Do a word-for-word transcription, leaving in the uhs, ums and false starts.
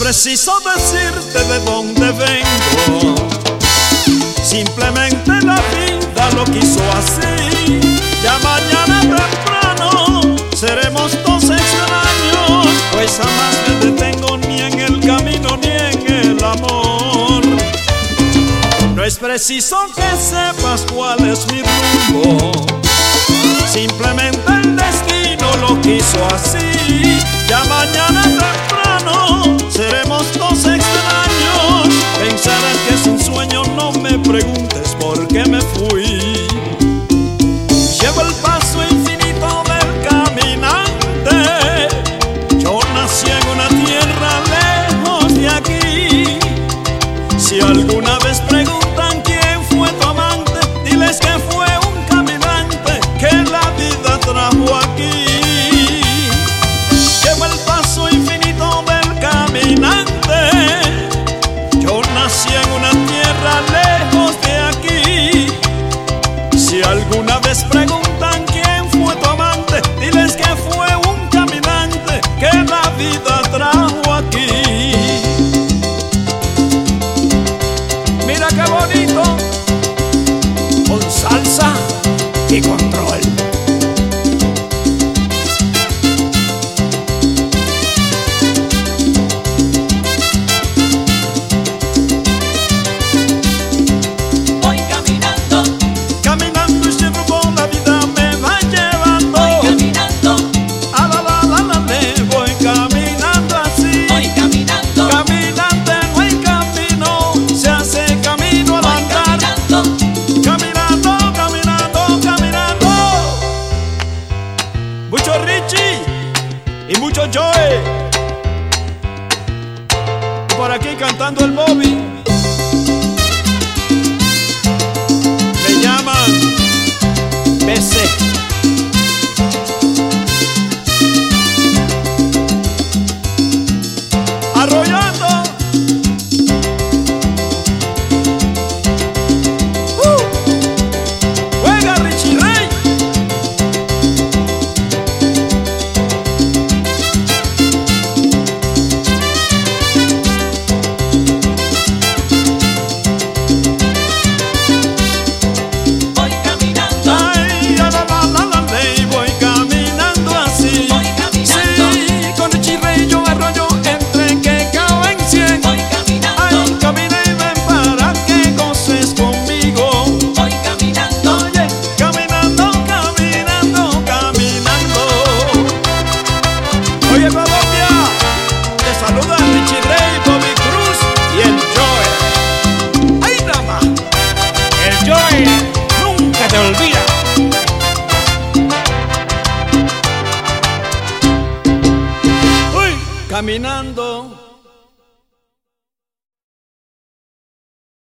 preciso decirte de dónde vengo, simplemente la vida lo quiso así. Ya mañana temprano seremos dos extraños, pues jamás me detengo ni en el camino ni en el amor. No es preciso que sepas cuál es mi rumbo, simplemente el destino lo quiso así. Ya mañana temprano seremos dos extraños, pensarás que es un sueño, no me preguntes por qué me fui. Llevo el paso infinito del caminante, yo nací en una tierra lejos de aquí. Si alguna vez preguntan quién fue tu amante, diles que fue un caminante que la vida trajo aquí. Llevo el paso infinito del caminante, yo nací en una tierra lejos de aquí. Si alguna vez preguntan quién fue tu amante, diles que fue un caminante que la vida trajo aquí. Mira qué bonito, con salsa y control. Voy caminando, Caminando y siempre por la vida me va llevando. voy caminando, A la la la la le voy caminando así. voy caminando, Caminante no hay camino, se hace camino al voy andar. caminando. Caminando, caminando, caminando. Mucho Richie y mucho Joe. Y por aquí cantando el Bobby. Me llaman B C. Arrollando. ¡Uh! Juega Richie Ray. Voy caminando, Ay, a la la la la ley, voy caminando así. voy caminando, Sí, con Richie Ray yo arroyo entre que cao en cien. voy caminando, Ay, camina y ven para que goces conmigo. voy caminando. Oye, caminando, caminando, caminando. Oye, Colombia, te saluda Richie Ray, Bobby Cruz y el Joe. ¡Ay, nada más! El Joe nunca te olvida. Uy, caminando.